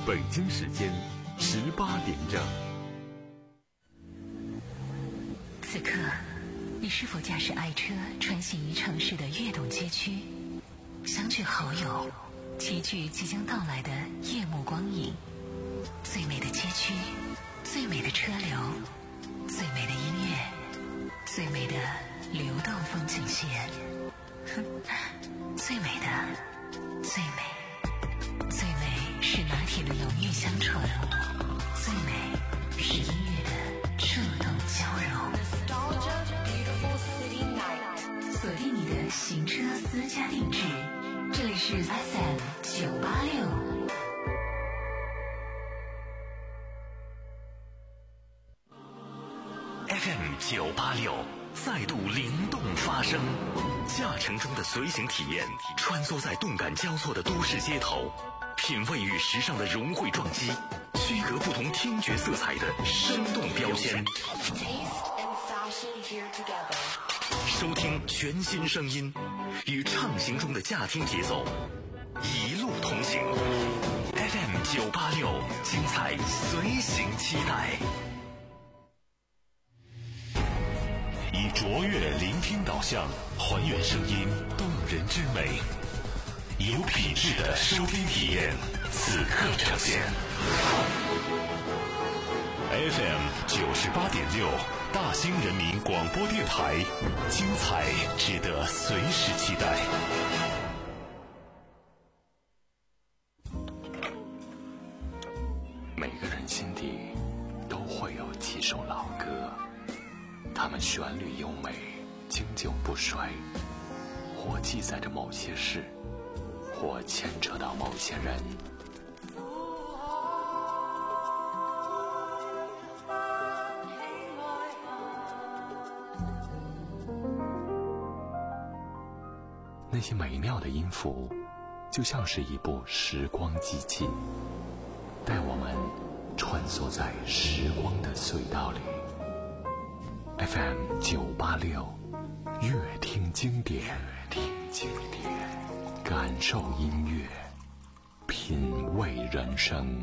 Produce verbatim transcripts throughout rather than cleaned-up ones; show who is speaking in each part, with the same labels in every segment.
Speaker 1: 北京时间十八点整。
Speaker 2: 此刻，你是否驾驶爱车穿行于城市的跃动街区，相聚好友，齐聚即将到来的夜幕光影？最美的街区，最美的车流，最美的音乐，最美的流动风景线，哼，最美的，最美，最美是拿铁的浓郁香醇，最美是音乐的触动交融。锁定你的行车私家定制，这里是 F M 九八六。
Speaker 3: F M 九八六再度灵动发声，驾乘中的随行体验，穿梭在动感交错的都市街头，品味与时尚的融汇撞击，区隔不同听觉色彩的生动标签，收听全新声音，与畅行中的驾听节奏一路同行。 F M 九八六，精彩随行期待。以卓越聆听导向，还原声音动人之美，有品质的收听体验，此刻呈现。F M 九十八点六，大兴人民广播电台，精彩值得随时期待。每个人心底都会有几首老歌，它们旋律优美，经久不衰，或记载着某些事，或牵扯到某些人。那些美妙的音符，就像是一部时光机器，带我们穿梭在时光的隧道里。F M 九八六，乐听经典，乐听经典，感受音乐，品味人生。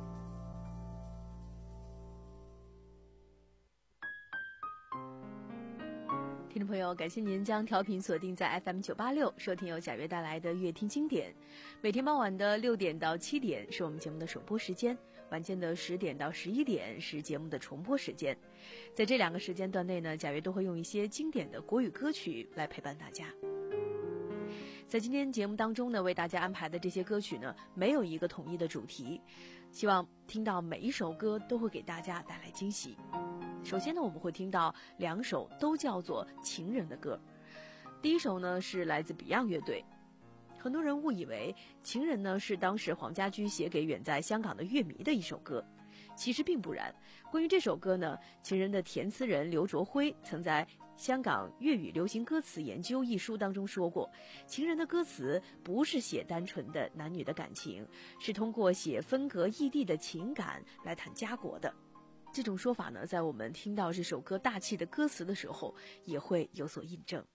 Speaker 4: 听众朋友，感谢您将调频锁定在 F M 九八六，收听由贾悦带来的乐听经典。每天傍晚的六点到七点是我们节目的首播时间，晚间的十点到十一点是节目的重播时间。在这两个时间段内呢，贾悦都会用一些经典的国语歌曲来陪伴大家。在今天节目当中呢，为大家安排的这些歌曲呢，没有一个统一的主题，希望听到每一首歌都会给大家带来惊喜。首先呢，我们会听到两首都叫做情人的歌。第一首呢是来自 Beyond 乐队。很多人误以为情人呢是当时黄家驹写给远在香港的乐迷的一首歌，其实并不然。关于这首歌呢，情人的填词人刘卓辉曾在香港粤语流行歌词研究一书当中说过，情人的歌词不是写单纯的男女的感情，是通过写分隔异地的情感来谈家国的。这种说法呢，在我们听到这首歌大气的歌词的时候，也会有所印证。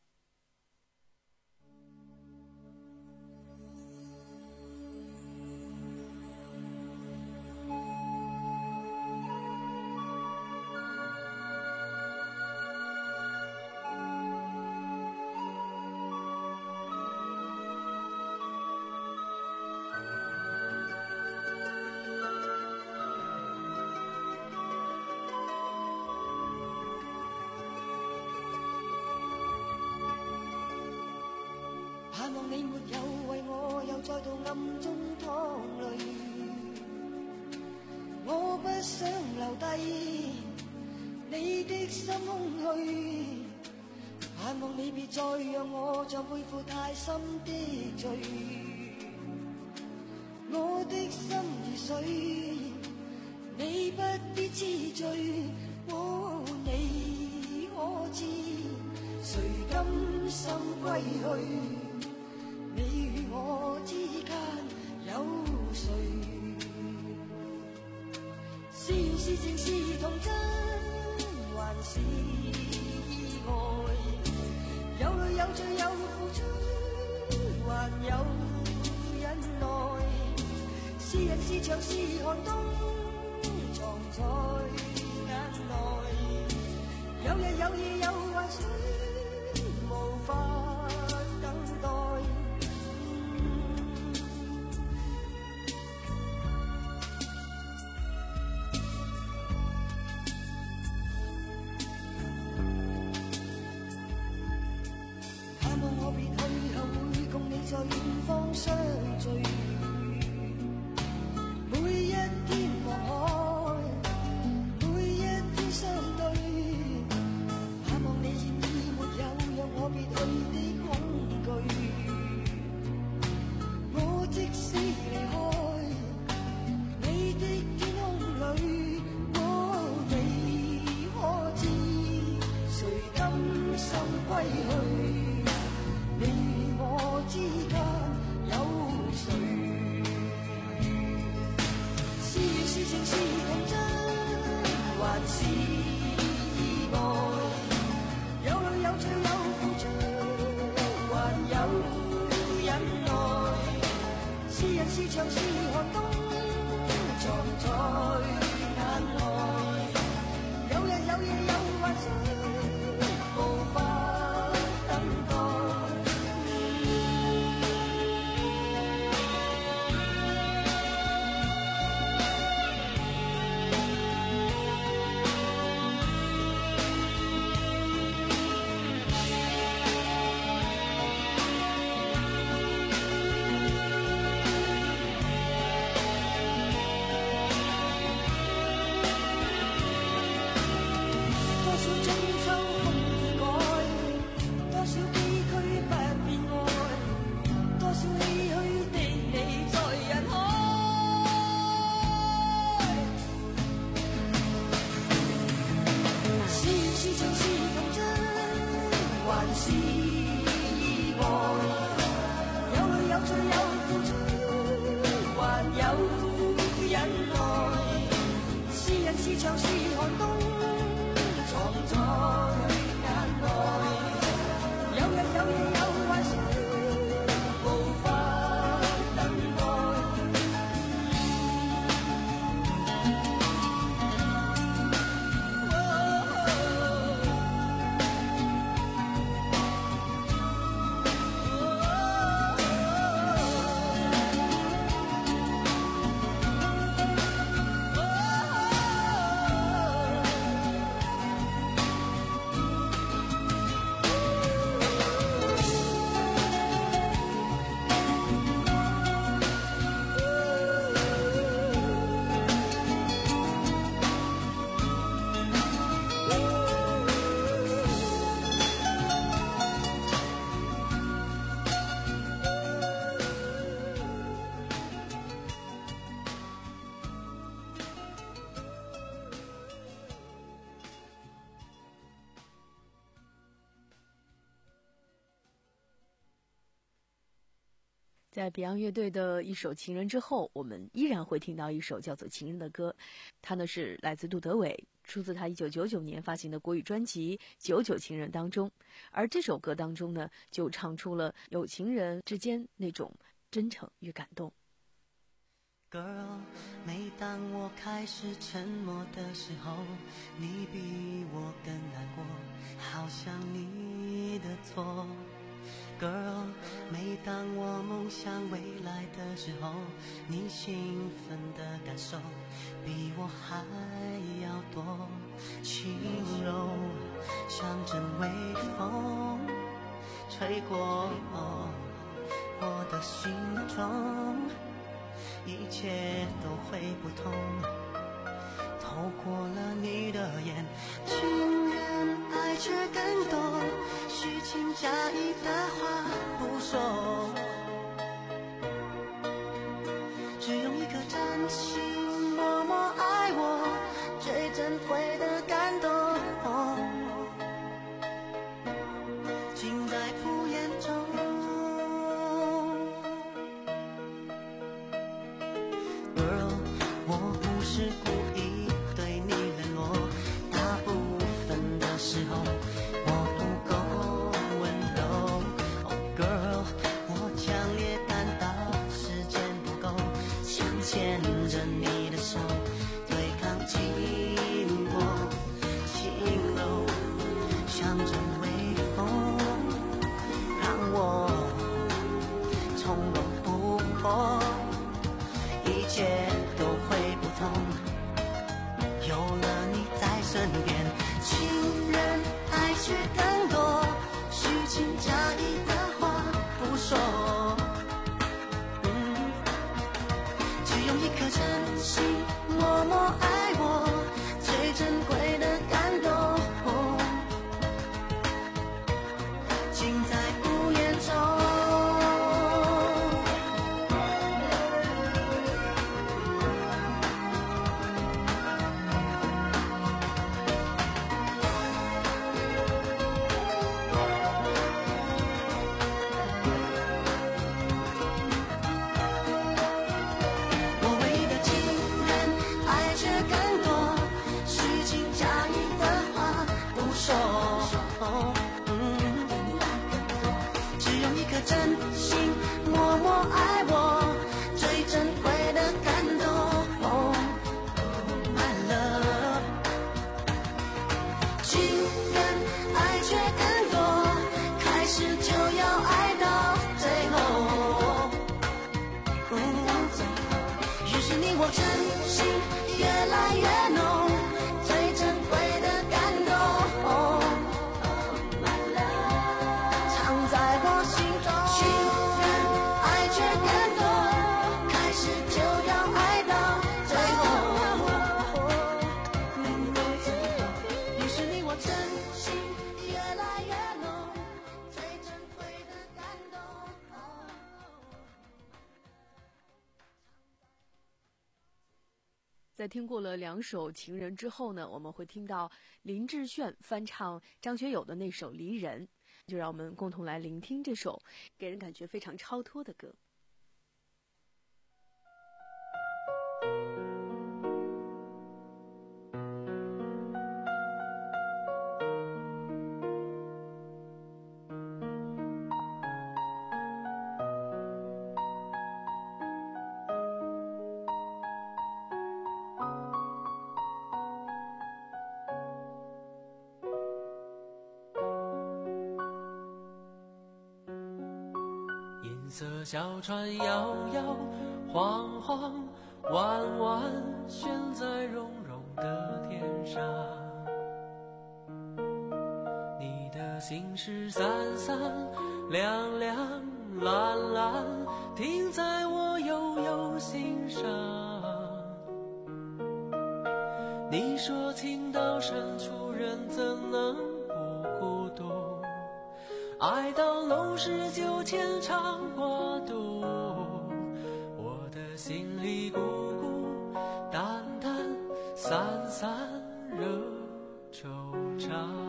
Speaker 5: 盼望你沒有為我又再度暗中淌淚，我不想留低你的心空虛，盼望你別再讓我再背負太深的罪，我的心如水，你不必知罪，哦，你可知誰甘心歸去？你與我之間有誰？是緣是情是童真，還是意外？有淚有罪有付出，還有忍耐。 是人是牆是寒冬，藏在眼內。有日有夜有幻想，無法等待。盼望我別去後會共你在遠方相聚。每一天望海，每一天相對，盼望你現已沒有讓我別去的恐懼。我即使離開你的天空裏，我你可知誰甘心歸去？你我之間有誰？是情是童真，還是意外？有淚有罪有付出，還有忍耐。是人是牆是寒冬，藏在眼內。有日有夜有幻想，無法等待。是牆是寒冬，藏在眼內。有日有夜有幻想，無法等待。
Speaker 4: 在 Beyond 乐队的一首《情人》之后，我们依然会听到一首叫做《情人》的歌，它呢是来自杜德伟，出自他一九九九年发行的国语专辑《九九情人》当中。而这首歌当中呢，就唱出了有情人之间那种真诚与感动。
Speaker 6: Girl， 每当我开始沉默的时候，你比我更难过，好像你的错。Girl， 每当我梦想未来的时候，你兴奋的感受比我还要多，轻柔像阵微风吹过我的心中，一切都会不同。透过了你的眼，情人爱却更多，虚情假意的话不说，只用一颗真心默默爱我，最珍贵的感动，尽在敷衍中。Girl， 我不是故意对你冷落，大部分的时候我不够温柔。Oh girl， 我强烈感到时间不够，想牵着你的手，对抗寂寞，轻柔像阵微风，让我从容不迫，一切都会不同，有了你在身边。情人爱却更多，虚情假意的话不说，嗯，只用一颗真心默默爱我，最珍贵的感动，尽在无言中。真心默默爱我，最珍贵的感动， My love。 情人爱却更多，开始就要爱到最后，于是你我真心越来越浓，最珍贵的感动，藏在我心中。情人爱却更多，开始就要爱到最后，于是你我真心越来越浓，最珍贵的感动。
Speaker 4: 在听过了两首《情人》之后呢，我们会听到林志炫翻唱张学友的那首《离人》，就让我们共同来聆听这首给人感觉非常超脱的歌。
Speaker 7: 银色小船摇摇晃晃，弯弯悬在绒绒的天上，你的心事散散亮亮蓝蓝，停在我悠悠心上。你说情到深处人怎能不孤独，爱到浓时就牵肠挂肚，我的心里孤孤单单散散惹惆怅。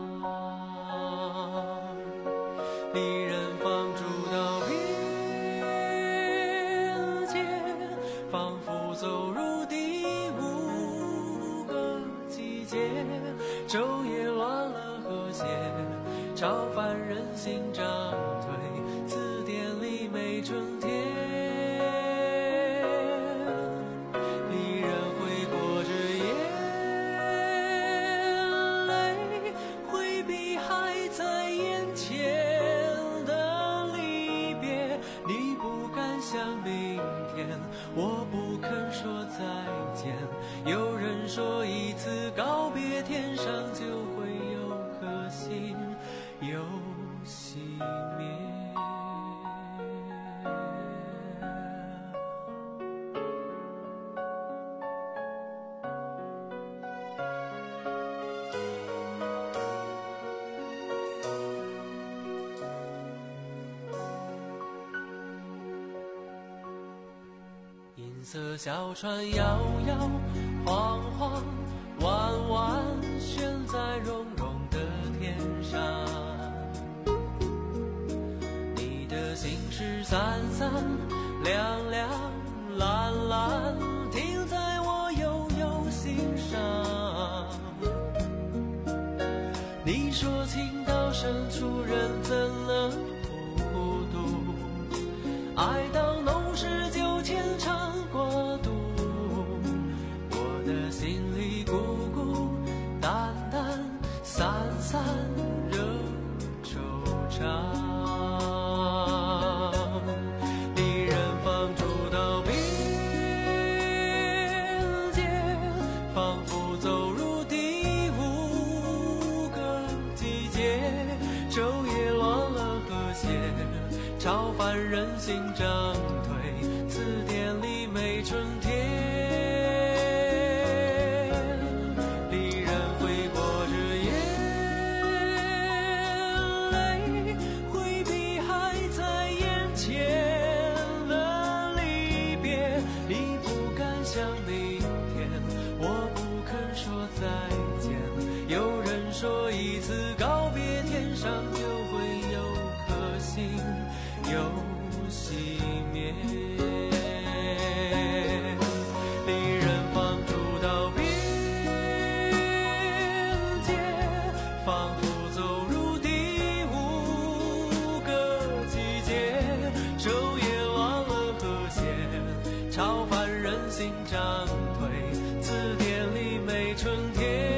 Speaker 7: 离人放逐到边界，仿佛走入第五个季节，昼夜乱了和谐，超凡人心涨退，字典里没春天。离人挥霍着眼泪，回避还在眼前的离别。你不敢想明天，我不肯说再见。有人说一次告别，天上就会有颗星又熄灭。银色小船摇摇晃晃，弯弯悬在绒绒的天上，你的心事散散亮亮蓝蓝，停在我悠悠心上。你说情到深处人怎能不孤独，爱到浓时就牵肠挂肚， 看人心涨退，字典里没春天。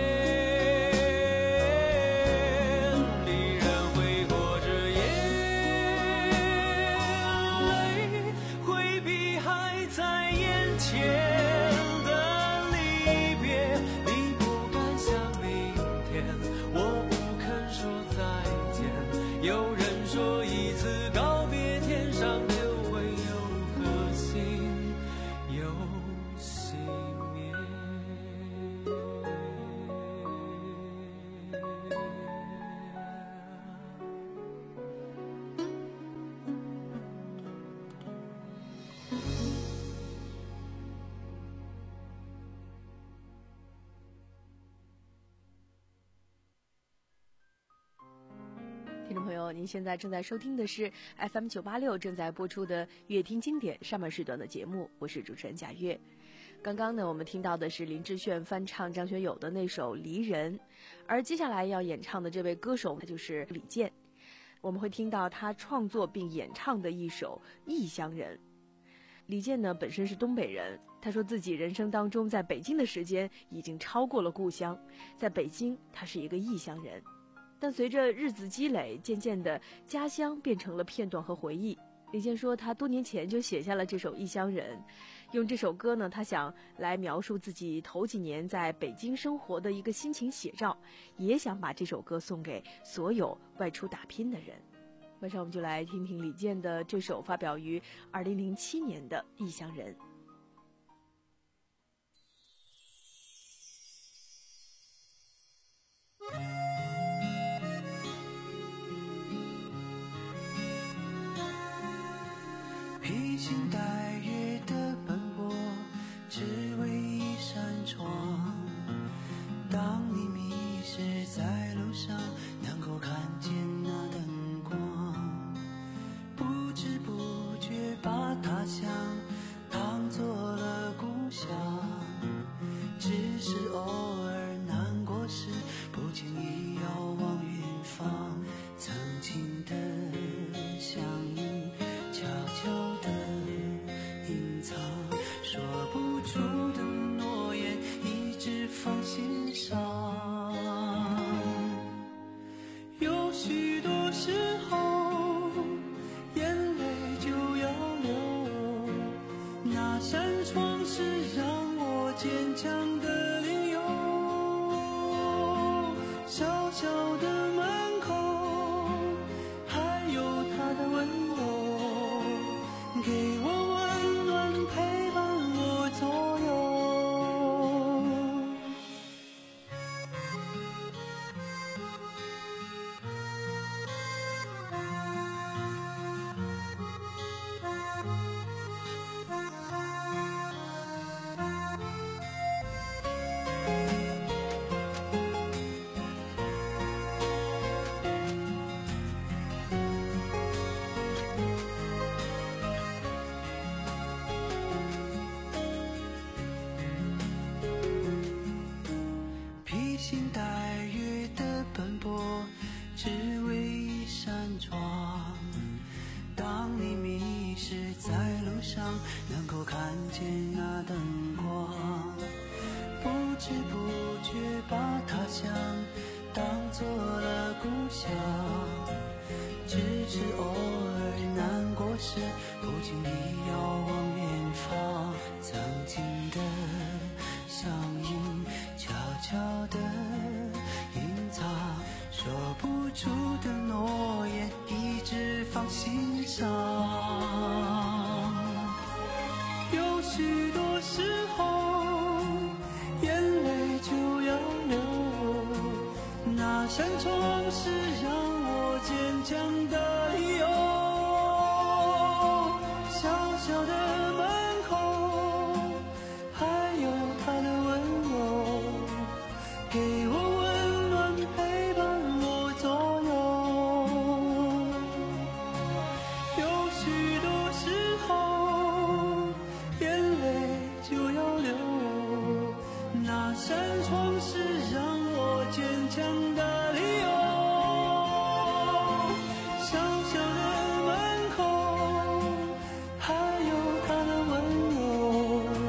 Speaker 4: 听众朋友，您现在正在收听的是 F M 九八六正在播出的《乐听经典》上半时段的节目，我是主持人贾月。刚刚呢，我们听到的是林志炫翻唱张学友的那首《离人》，而接下来要演唱的这位歌手，他就是李健。我们会听到他创作并演唱的一首《异乡人》。李健呢，本身是东北人，他说自己人生当中在北京的时间已经超过了故乡，在北京他是一个异乡人。但随着日子积累，渐渐的家乡变成了片段和回忆。李健说他多年前就写下了这首《异乡人》，用这首歌呢，他想来描述自己头几年在北京生活的一个心情写照，也想把这首歌送给所有外出打拼的人。马上我们就来听听李健的这首发表于二零零七年的《异乡人》。
Speaker 6: 披星戴月的奔波，只为一扇窗。当你迷失在路上，能够看见那灯光，不知不觉把他乡当作了故乡。只是偶尔难过时，不经意遥望远方，曾经的相映悄悄地隐藏，说不出的诺言一直放心上。有许多时候眼泪就要流，那扇窗是让我坚强的理由。小小的门口还有他的温柔，给我温暖陪伴我左右。披星戴月的奔波，只为一扇窗。当你迷失在路上，能够看见那灯光，不知不觉把他乡当作了故乡。只是偶尔难过时，不经意遥望远方，曾经的相映悄悄地隐藏，说不出的诺言一直放心上。有许多时候眼泪就要流，那扇窗是让我坚强的理由。小小的门口还有他的温柔，给我温暖陪伴我左右。有许多时候眼泪就要流，那扇窗是让我坚强的理由。小小的门口还有他的温柔，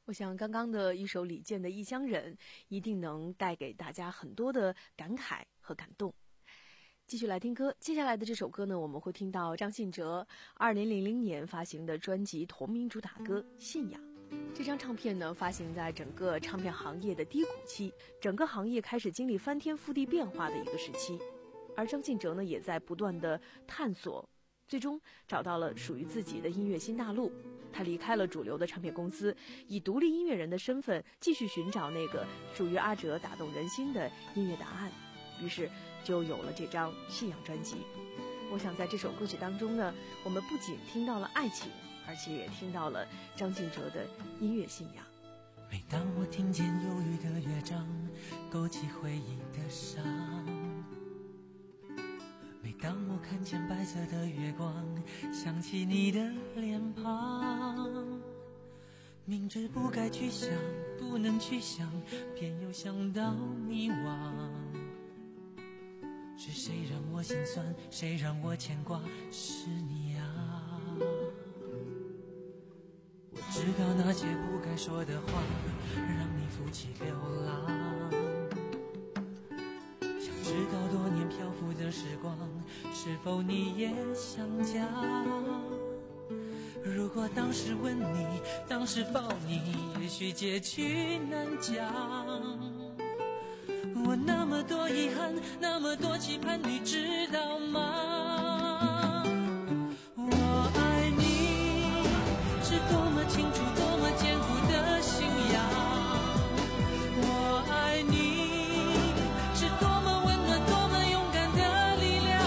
Speaker 4: 我想刚刚的一首李健的《异乡人》一定能带给大家很多的感慨和感动。继续来听歌，接下来的这首歌呢，我们会听到张信哲二零零零年发行的专辑同名主打歌《信仰》。这张唱片呢，发行在整个唱片行业的低谷期，整个行业开始经历翻天覆地变化的一个时期，而张信哲呢，也在不断的探索，最终找到了属于自己的音乐新大陆。他离开了主流的唱片公司，以独立音乐人的身份继续寻找那个属于阿哲打动人心的音乐答案，于是就有了这张信仰专辑。我想在这首歌曲当中呢，我们不仅听到了爱情，而且也听到了张信哲的音乐信仰。
Speaker 6: 每当我听见忧郁的乐章，勾起回忆的伤，每当我看见白色的月光，想起你的脸庞，明知不该去想，不能去想，偏又想到迷惘。是谁让我心酸，谁让我牵挂，是你啊。我知道那些不该说的话，让你负气流浪。想知道多年漂浮的时光，是否你也想家？如果当时吻你，当时抱你，也许结局难讲。我那么多遗憾，那么多期盼，你知道吗？我爱你，是多么清楚，多么坚固的信仰。我爱你，是多么温暖，多么勇敢的力量。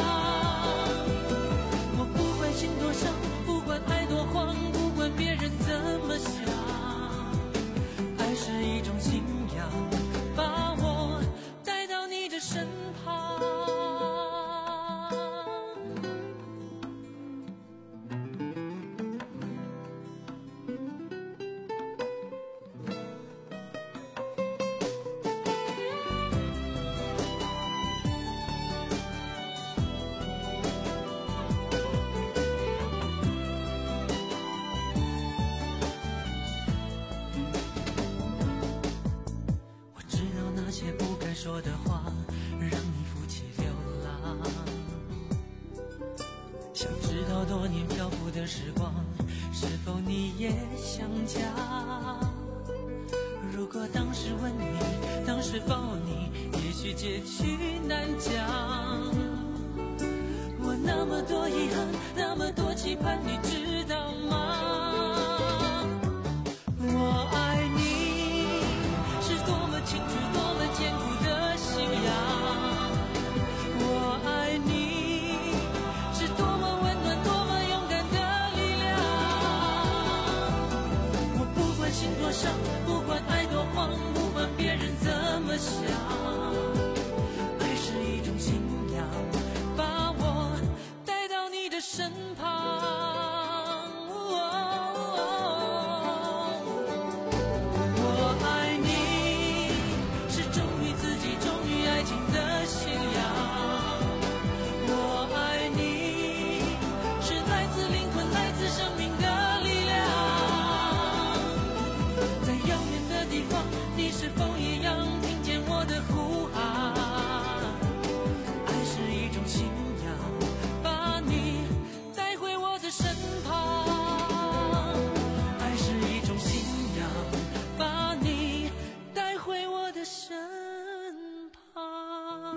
Speaker 6: 我不管心多伤，不管爱多慌，不管别人怎么想，爱是一种信仰，把我带到你的身旁。说的话让你负气流浪，想知道多年漂浮的时光，是否你也想家？如果当时吻你，当时抱你，也许结局难讲。我那么多遗憾，那么多期盼，你知道吗？我爱你，是多么清楚，多么坚固的信仰。我爱你，是多么温暖，多么勇敢的力量。我不管心多伤，不管爱多慌，不管别人怎么想，爱是一种信仰，把我带到你的身旁。你是否一样听见我的呼喊？爱是一种信仰，把你带回我的身旁。爱是一种信仰，把你带回我的身旁。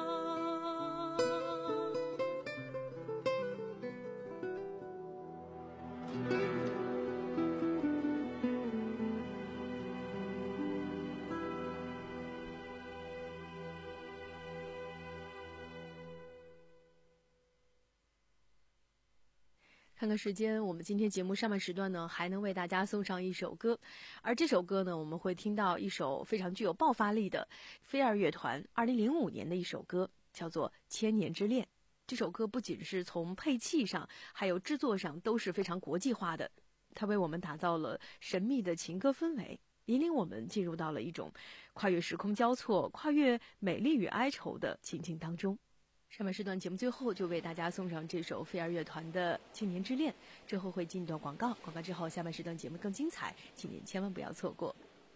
Speaker 4: 看看时间，我们今天节目上半时段呢，还能为大家送上一首歌，而这首歌呢，我们会听到一首非常具有爆发力的飞儿乐团二零零五年的一首歌，叫做《千年之恋》。这首歌不仅是从配器上，还有制作上都是非常国际化的，它为我们打造了神秘的情歌氛围，引领我们进入到了一种跨越时空交错、跨越美丽与哀愁的情境当中。 上半时段节目最后就为大家送上这首飞儿乐团的《青年之恋》，之后会进一段广告，广告之后下半时段节目更精彩，请您千万不要错过。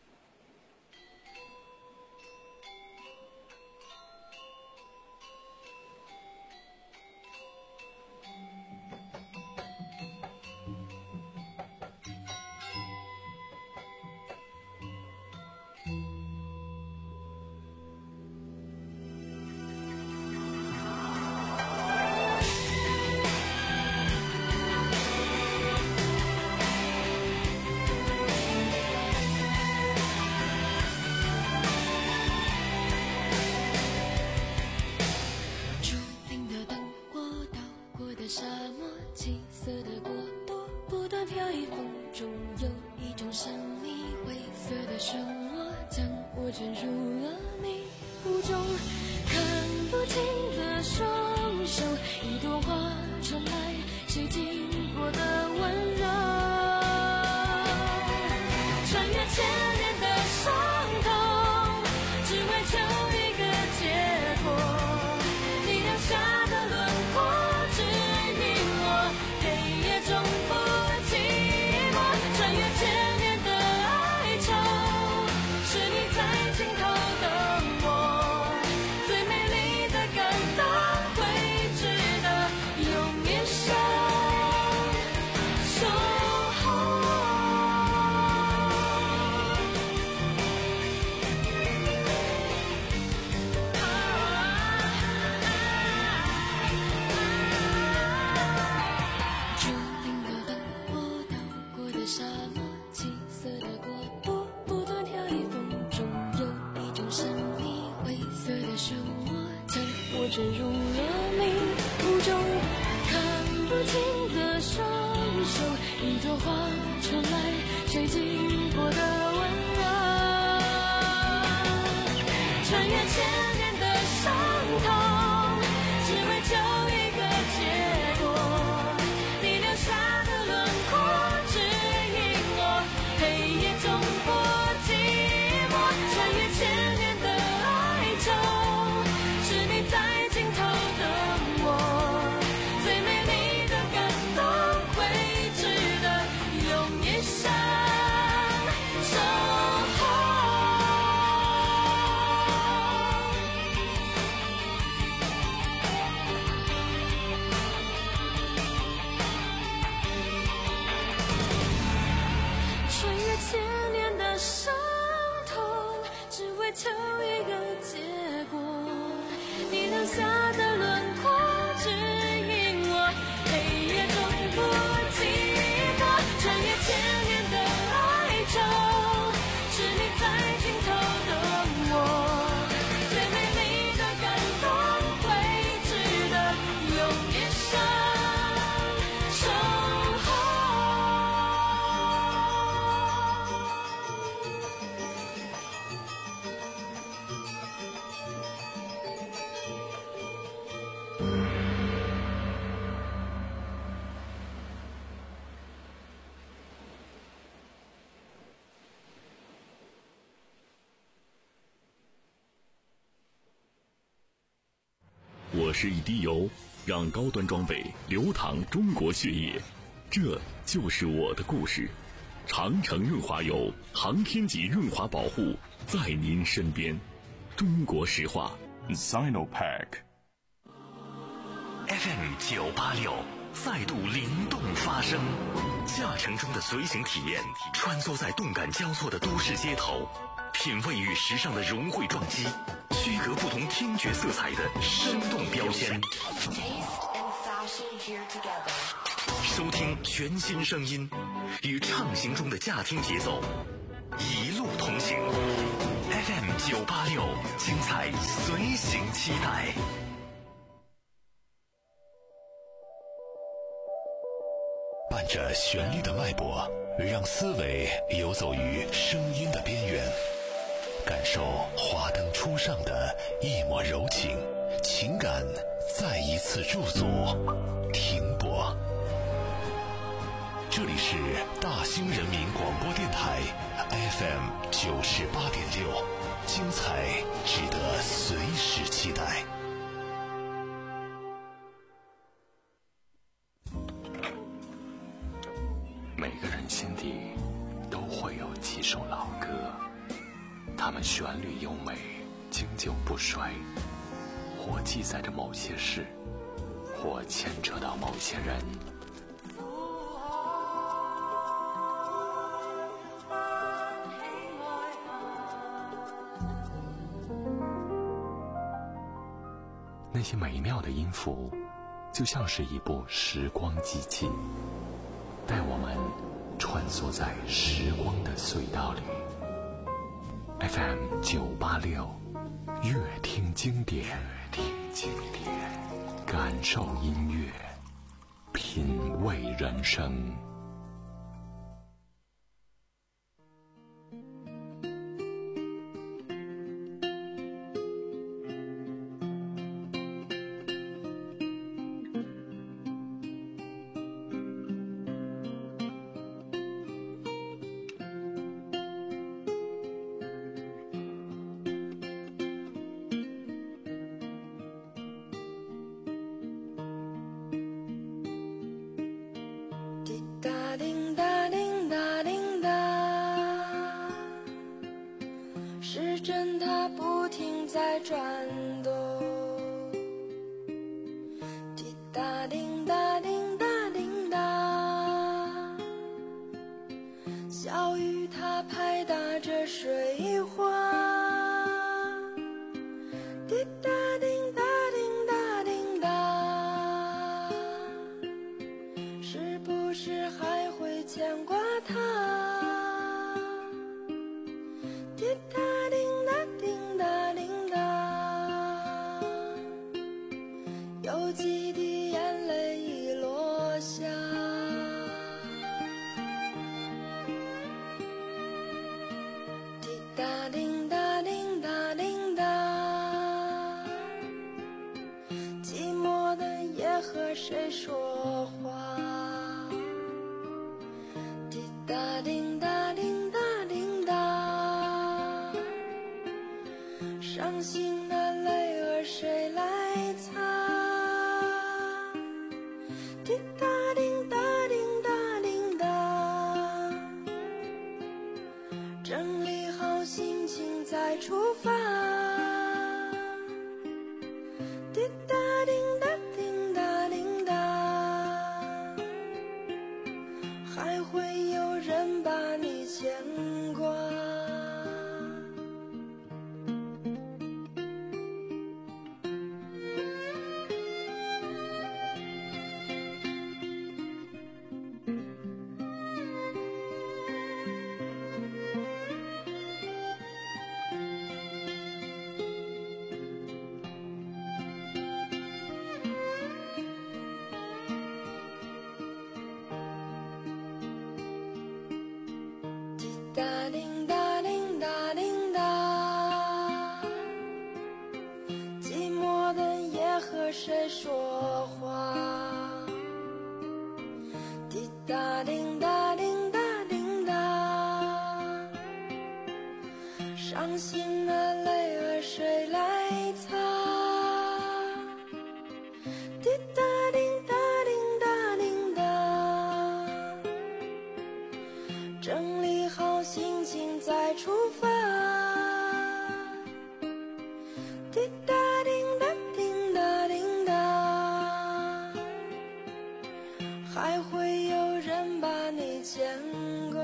Speaker 8: 坠入了迷雾中，看不清的双手，一朵花传来谁经过的温柔，穿越千年的伤痛，只为求一个结果，你留下的轮廓指引我，黑夜中不寂寞，穿越千年的哀愁，是你在尽头等我，最美丽的感动会值得用一生守候。穿越千年的伤痛，只为求一个结果，你留下的轮廓指引我，黑夜中不寂寞，穿越千年的哀愁，是你在尽头等我，最美丽的感动会值得用一生守候。
Speaker 1: 我是一滴油，让高端装备流淌中国血液，这就是我的故事。长城润滑油，航天级润滑保护，在您身边。中国石化 Sinopec
Speaker 3: F M 九八六再度灵动发声，驾乘中的随行体验，穿梭在动感交错的都市街头，品味与时尚的融汇撞击，区隔不同听觉色彩的生动标签，收听全新声音，与畅行中的驾听节奏一路同行。 F M 九八六，精彩随行期待。伴着旋律的脉搏，让思维游走于声音的边缘，感受华灯初上的一抹柔情，情感再一次驻足停泊。这里是大兴人民广播电台 F M 九十八点六，精彩值得随时期待。 首老歌，它们旋律优美，经久不衰，或记载着某些事，或牵扯到某些人。那些美妙的音符，就像是一部时光机器，带我们穿梭在时光的隧道里。F M 九八六，乐听经典，乐听经典，感受音乐，品味人生。
Speaker 5: 谁说话？滴答滴答滴答滴答，伤心的泪儿谁来擦？滴答滴答滴答滴答，整理好心情再出发。滴答滴答滴答滴答，还会有人把你牵挂。滴答滴答滴答滴答，寂寞的夜和谁说话？滴答滴答滴答滴答，伤心的泪儿谁来擦？滴答滴答滴答滴答，整理好心情再出发。滴答滴答滴答滴答，还会有人把你牵挂。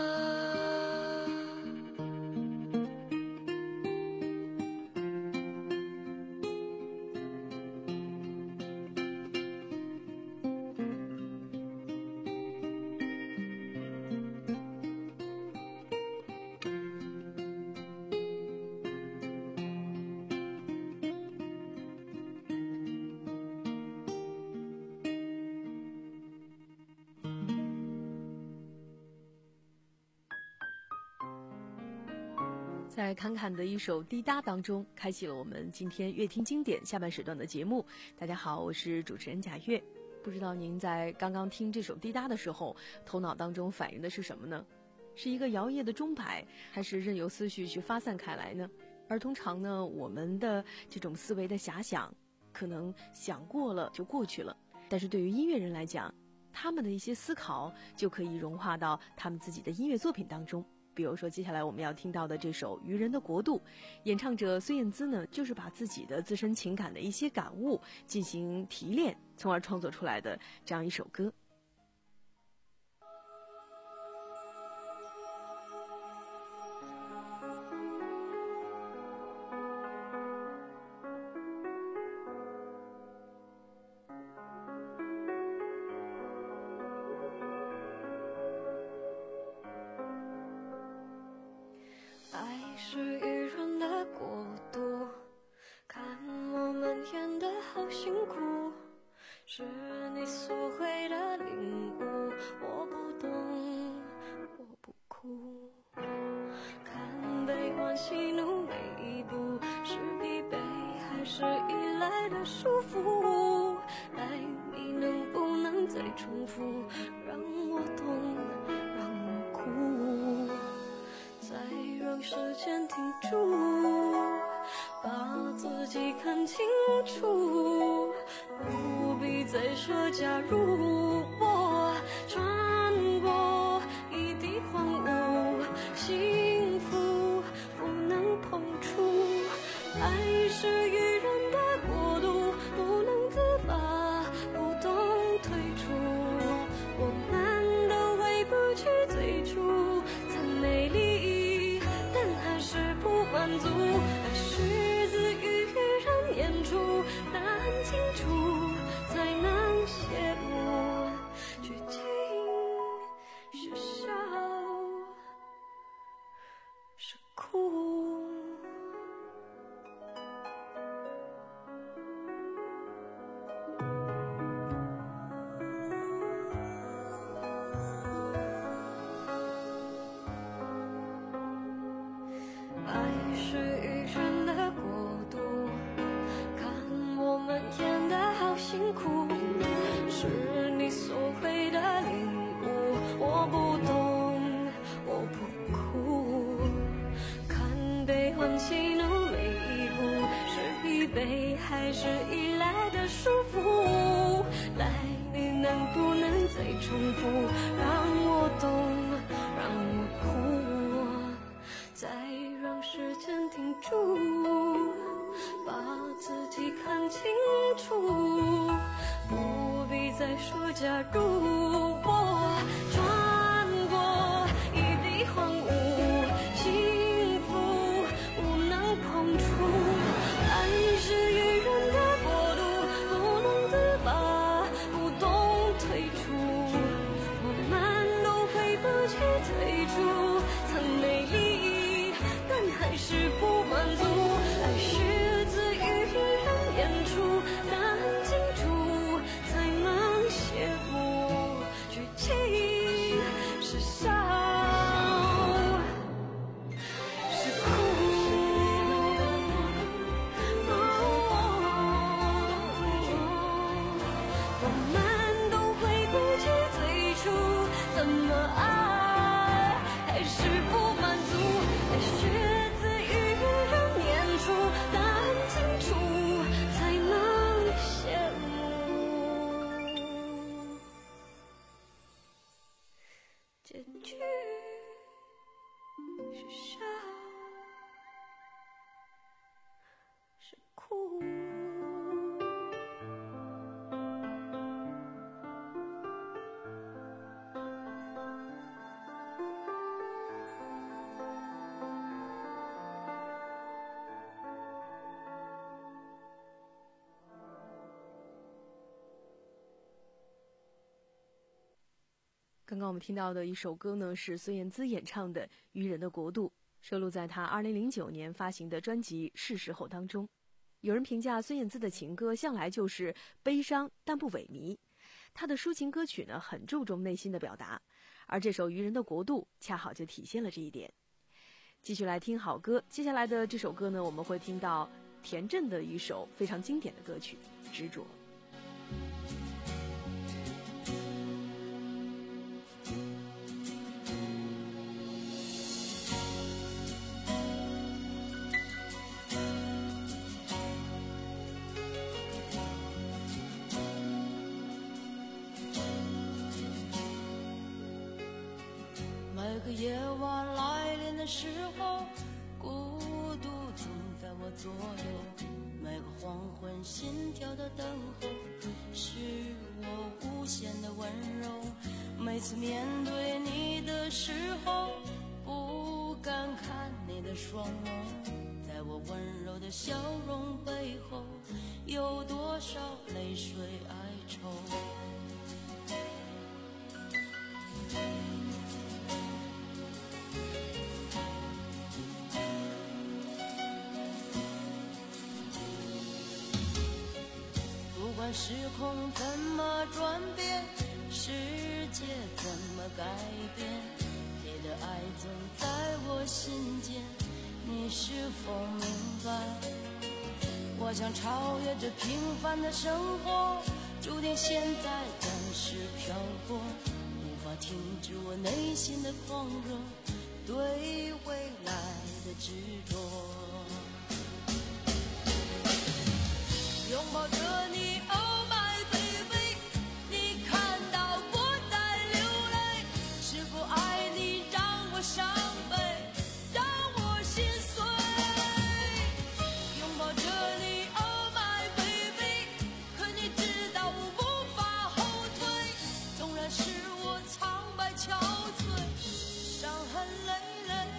Speaker 4: 在侃侃的一首滴答当中，开启了我们今天乐听经典下半时段的节目。大家好，我是主持人贾月。不知道您在刚刚听这首滴答的时候，头脑当中反映的是什么呢？是一个摇曳的钟摆，还是任由思绪去发散开来呢？而通常呢，我们的这种思维的遐想，可能想过了就过去了。但是对于音乐人来讲，他们的一些思考就可以融化到他们自己的音乐作品当中。 比如说接下来我们要听到的这首《渔人的国度》，演唱者孙燕姿呢，就是把自己的自身情感的一些感悟进行提炼，从而创作出来的这样一首歌。
Speaker 8: 是愚人的国度，看我们演得好辛苦，是你所谓的领悟，我不懂，我不哭。看悲欢喜怒每一步，是疲惫还是依赖的束缚？来，你能不能再重复，让我懂，让我哭。再让时间停住，把自己看清楚，不必再说假如。我穿过一地荒芜，幸福不能碰触。爱是愚人的国度，不能自拔，不懂退出。我们都回不去最初，再美丽满足，爱是自于人演出，但清楚才能写落。剧情是笑是哭。辛苦是你所谓的领悟，我不懂，我不哭。看悲欢喜怒每一步，是疲惫还是依赖的束缚？来，你能不能再重复，让我懂，让我哭。再让时间停住，把自己看清楚，不必再说假如。我穿过一地荒芜，幸福不能碰触。爱是愚人的国度，不能自拔，不懂退出。我们都回不去最初，曾美丽，但还是不满足。爱是自于人演出，但清楚才能写幕。剧情是笑是哭。我们都回不去最初，怎么爱还是不满足？爱是自于人演出，但清楚才能写幕。结局是笑是哭。
Speaker 4: 刚刚我们听到的一首歌呢，是孙燕姿演唱的《渔人的国度》，收录在她二零零九年发行的专辑《是时候》当中。有人评价孙燕姿的情歌向来就是悲伤但不萎靡，她的抒情歌曲呢很注重内心的表达，而这首《渔人的国度》恰好就体现了这一点。继续来听好歌，接下来的这首歌呢，我们会听到田震的一首非常经典的歌曲《执着》。
Speaker 8: 每个
Speaker 5: 夜晚来临的时候，孤独总在我左右，每个黄昏心跳的等候，是我无限的温柔。每次面对你的时候，不敢看你的双眸，在我温柔的笑容背后，有多少泪水哀愁。不管时空怎么转变，世界怎么改变，你的爱总在我心间，你是否明白？我想超越这平凡的生活，注定现在暂时漂泊，无法停止我内心的狂热，对未来的执着。拥抱着你 Oh my baby， 你看到我在流泪，是否爱你让我伤悲，让我心碎。拥抱着你 Oh my baby， 可你知道我无法后退，纵然是我苍白憔悴，伤痕累累。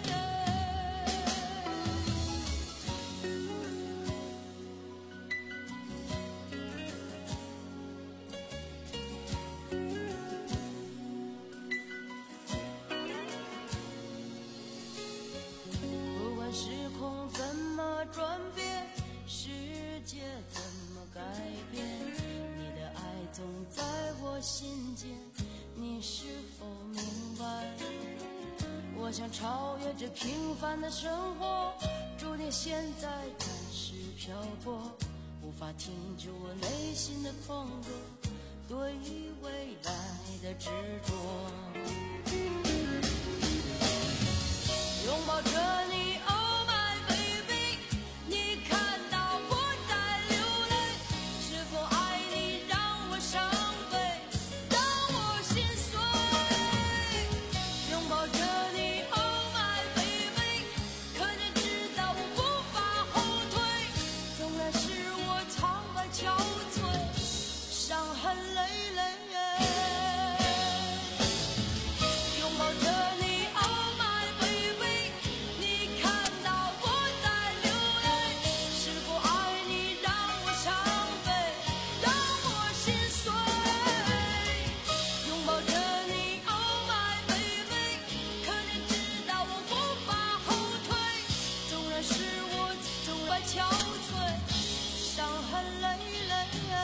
Speaker 5: 时空怎么转变，世界怎么改变，你的爱总在我心间，你是否明白？我想超越这平凡的生活，注定现在暂时漂泊，无法停止我内心的狂热，对未来的执着。拥抱着你 Oh my baby， 你看到我在流泪，是否爱你让我伤悲，让我心碎。拥抱着你 Oh my baby， 可你知道我无法后退，纵然是我苍白憔悴，伤痕累累。拥抱着你憔悴，伤痕累累。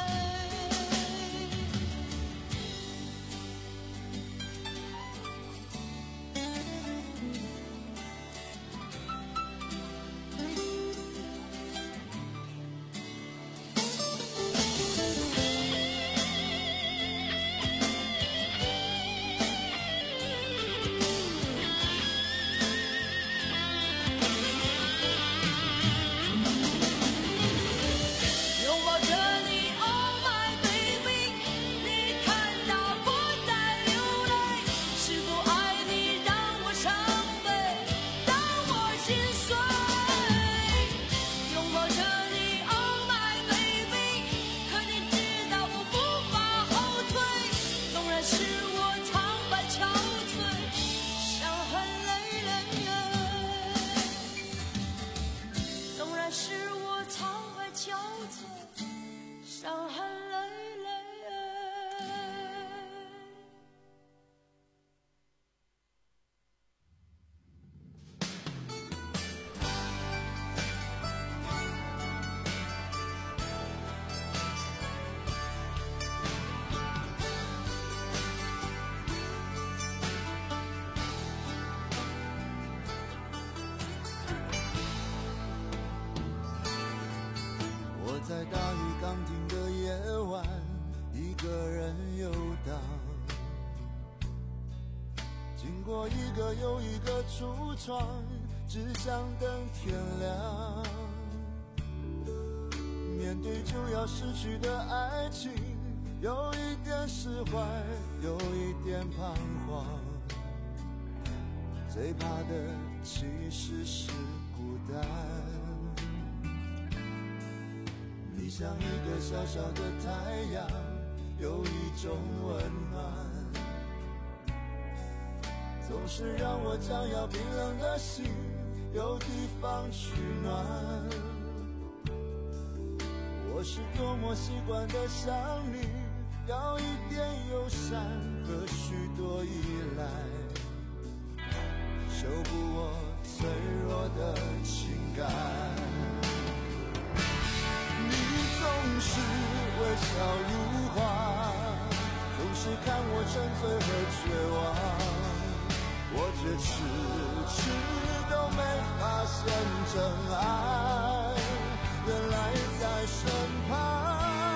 Speaker 9: 在大雨刚停的夜晚，一个人游荡，经过一个又一个橱窗，只想等天亮。面对就要失去的爱情，有一点释怀，有一点彷徨。 最怕的其实是孤单。你像一个小小的太阳，有一种温暖，总是让我将要冰冷的心有地方取暖。我是多么习惯的想你，要一点友善和许多依赖，修补我脆弱的情感。你总是微笑如花，总是看我沉醉和绝望，我却迟迟都没发现真爱原来在身旁。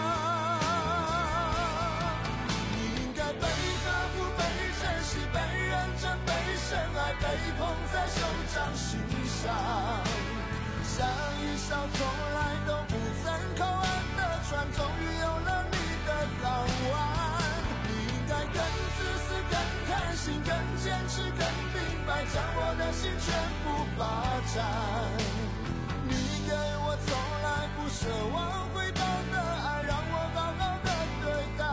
Speaker 9: 你应该被呵护、被珍惜、被认真、被深爱，被捧在手掌心上，像一艘从来都不曾靠岸的船，终于有了你的港湾。你应该更自私、更贪心、更坚持、更明白，将我的心全部霸占。你给我从来不奢望回报的爱，让我好好的对待。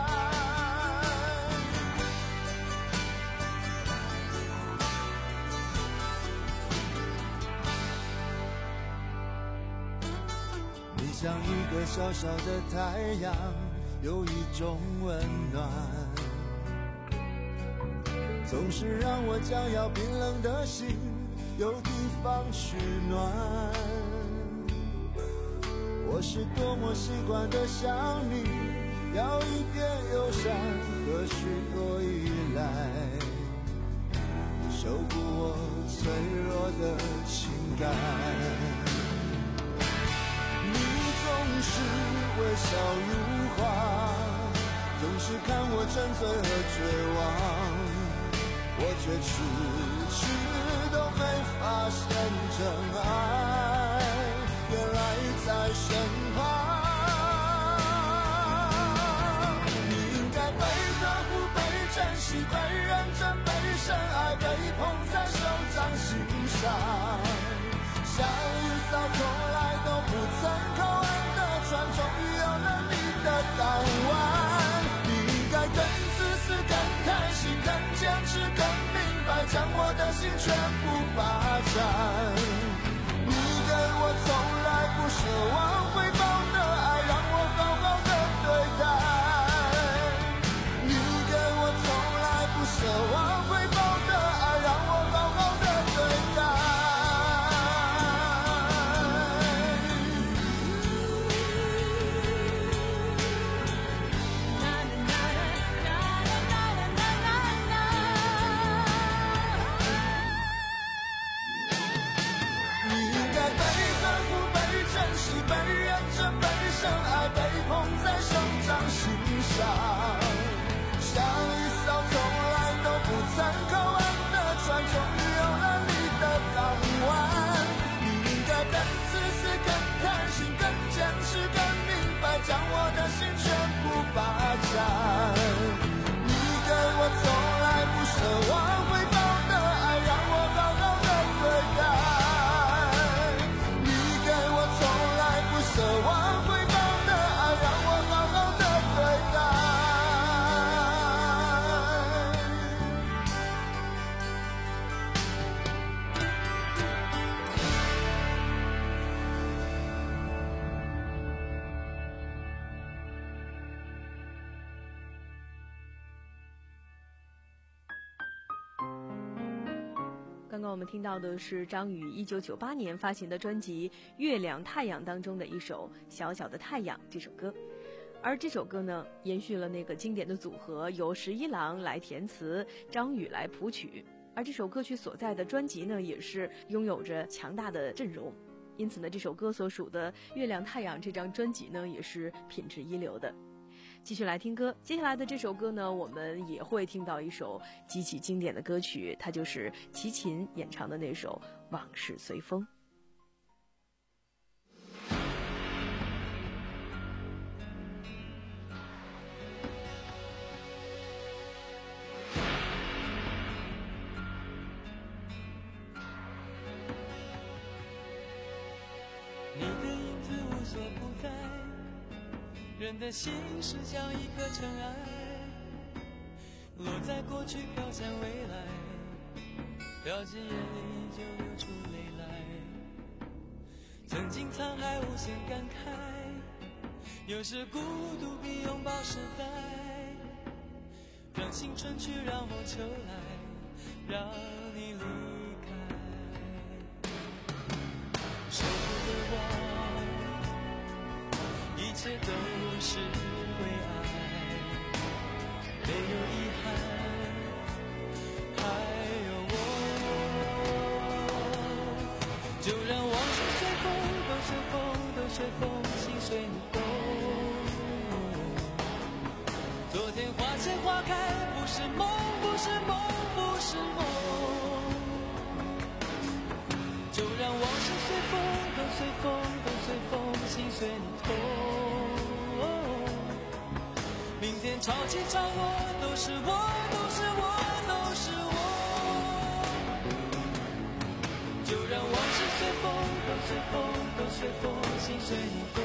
Speaker 9: 你像一个小小的太阳，有一种温暖，总是让我将要冰冷的心有地方取暖。我是多么习惯的想你，要一点友善和许多依赖，修补我脆弱的情感。你总是微笑如花，总是看我沉醉和绝望，我却迟迟都没发现真爱原来在身旁。你应该被呵护、被珍惜、被认真、被深爱，被捧在手掌心上，像一艘从来都不曾靠岸的船，终于有了你的港湾。你应该更自私、更贪心、更坚持、更明白，将我的心全部霸占。你给我从来不奢望回报的爱，让我好好的对待。你给我从来不奢望回报的爱，让我好好的对待。被认真、被深爱，被捧在手掌心上，像一艘从来都不曾靠岸的船，终于有了你的港湾。你应该更自私、更贪心、更坚持、更明白，将我的心全部霸占。你给我从来不奢望回报的爱，让我好好的对待。奢望回报的爱，让我好好的对待。
Speaker 4: 刚刚我们听到的是张宇一九九八年发行的专辑《月亮太阳》当中的一首《小小的太阳》这首歌，而这首歌呢，延续了那个经典的组合，由十一郎来填词，张宇来谱曲，而这首歌曲所在的专辑呢，也是拥有着强大的阵容，因此呢，这首歌所属的《月亮太阳》这张专辑呢，也是品质一流的。继续来听歌，接下来的这首歌呢，我们也会听到一首极其经典的歌曲，它就是齐秦演唱的那首《往事随风》。
Speaker 7: 你的影子无所不在，人的心是像一颗尘埃，落在过去飘向未来，掉进眼里就流出泪来。曾经沧海无限感慨，有时孤独比拥抱实在，让青春去，让梦秋来，让你离开。舍不得忘，一切都是为爱，没有遗憾，还有我。就让往事随风，都随风，都随风，心随你动。昨天花谢花开，不是梦，不是梦，不是梦。就让往事随风，都随风，都随风，心随你痛。明天潮起潮落，都是我，都是我，都是我。就让往事随风，都随风，都随风，心随你动。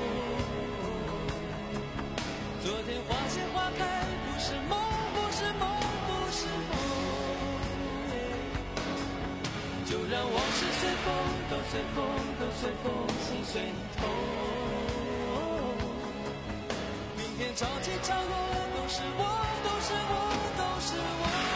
Speaker 7: 昨天花谢花开，不是梦，不是梦，不是梦。就让往事随风，都随风，都随风，心随你痛。明天潮起潮落，都是我，都是我，都是我。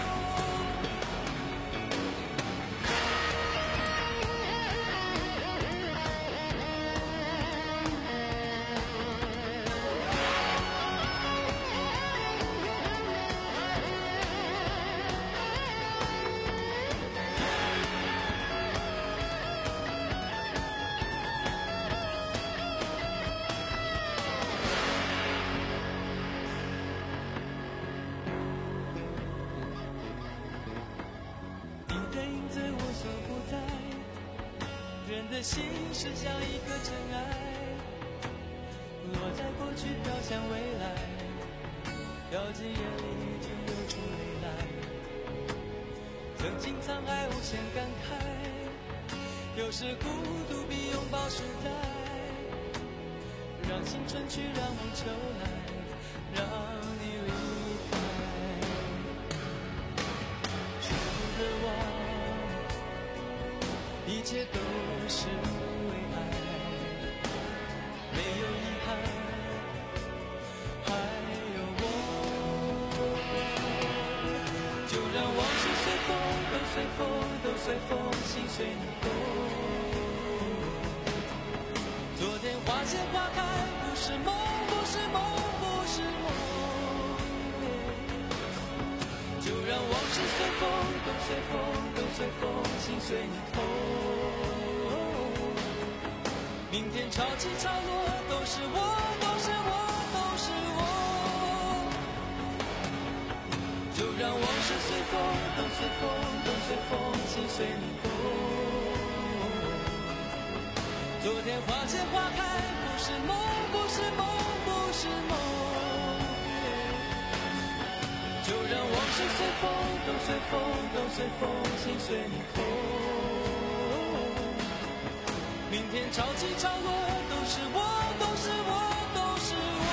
Speaker 7: 人的心是像一颗尘埃，落在过去飘向未来，掉进眼里就流出泪来。曾经沧海无限感慨，有时孤独比拥抱实在，让青春去，让梦秋来，让你离开。舍不得忘，一切都是为爱，没有遗憾，还有我。就让往事随风，都随风，都随风，心随你动。昨天花谢花开，不是梦，不是梦，不是梦。就让往事随风，都随风，都随风，心随你痛。明天潮起潮落，都是我，都是我，都是我。就让往事随风，都随风，都随风，心随你动。昨天花谢花开，不是梦，不是梦，不是梦。就让往事随风，都随风，都随风，心随你痛。明天潮起潮落，都是我，都是我，都是我。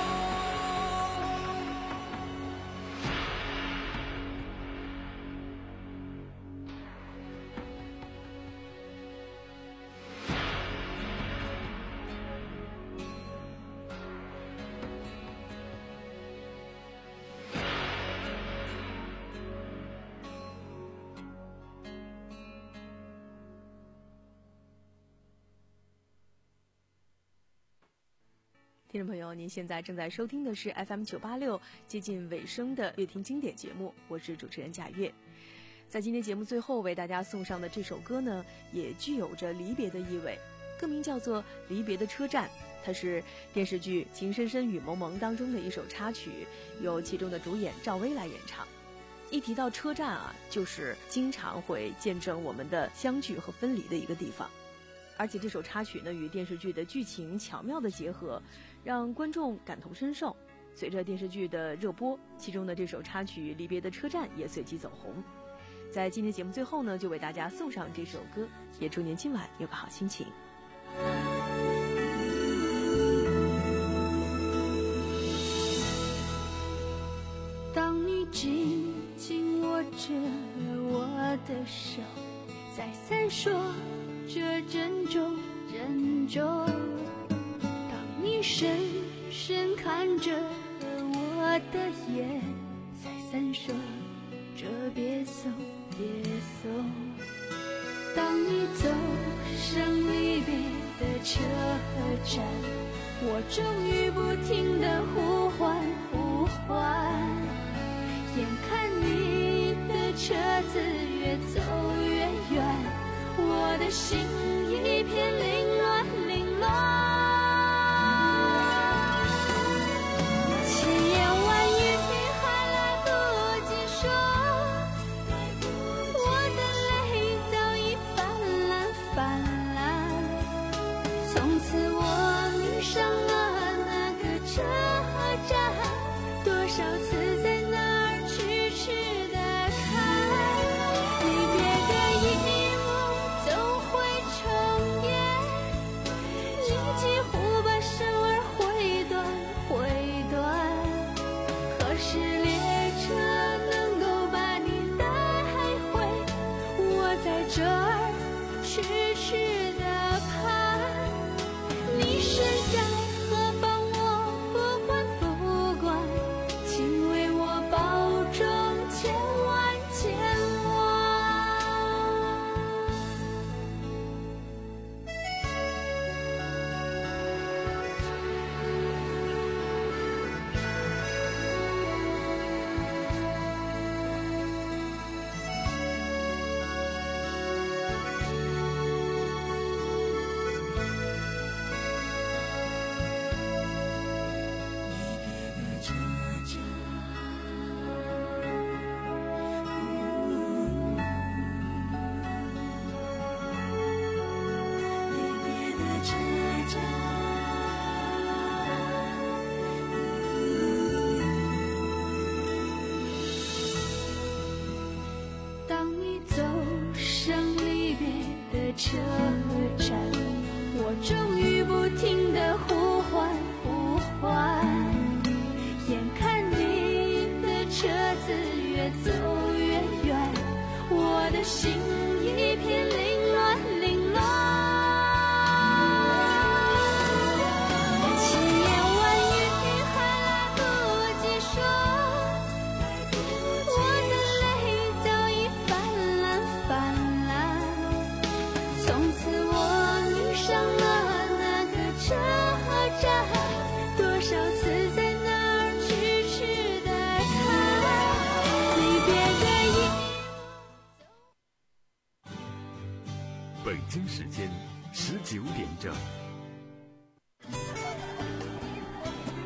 Speaker 4: 听众朋友，您现在正在收听的是 F M 九八六接近尾声的乐听经典节目，我是主持人贾月。在今天节目最后为大家送上的这首歌呢，也具有着离别的意味，歌名叫做《离别的车站》，它是电视剧《情深深雨蒙蒙》当中的一首插曲，由其中的主演赵薇来演唱。一提到车站啊，就是经常会见证我们的相聚和分离的一个地方。而且这首插曲呢，与电视剧的剧情巧妙的结合，让观众感同身受。随着电视剧的热播，其中的这首插曲《离别的车站》也随即走红。在今天节目最后呢，就为大家送上这首歌，也祝您今晚有个好心情。
Speaker 8: 当你紧紧握着我的手，在闪烁着珍重珍重。当你深深看着我的眼，在闪烁着别送别送。当你走上离别的车站，我终于不停地呼唤呼唤。眼看你的车子越走越远，我的心一片凌乱凌乱。千言万语还来不及说，我的泪早已泛滥泛滥。从此我迷上了那个车站，多少次在那痴痴地看，离别的一幕总会重演，你几乎把生儿毁断毁断。可是列车能够把你带回，我在这儿痴痴地盼。你身在何方我不管不管，请为我保重千万千万。当你走上离别的车站，我终于不停地呼唤呼唤。眼看你的车子越走越远，我的心一片凌乱凌乱。千言万语还来不及说，我的泪早已泛滥泛滥。从此我迷上了那个车站，多少次在那儿痴痴地看，离别的一
Speaker 1: 北京时间十九点整。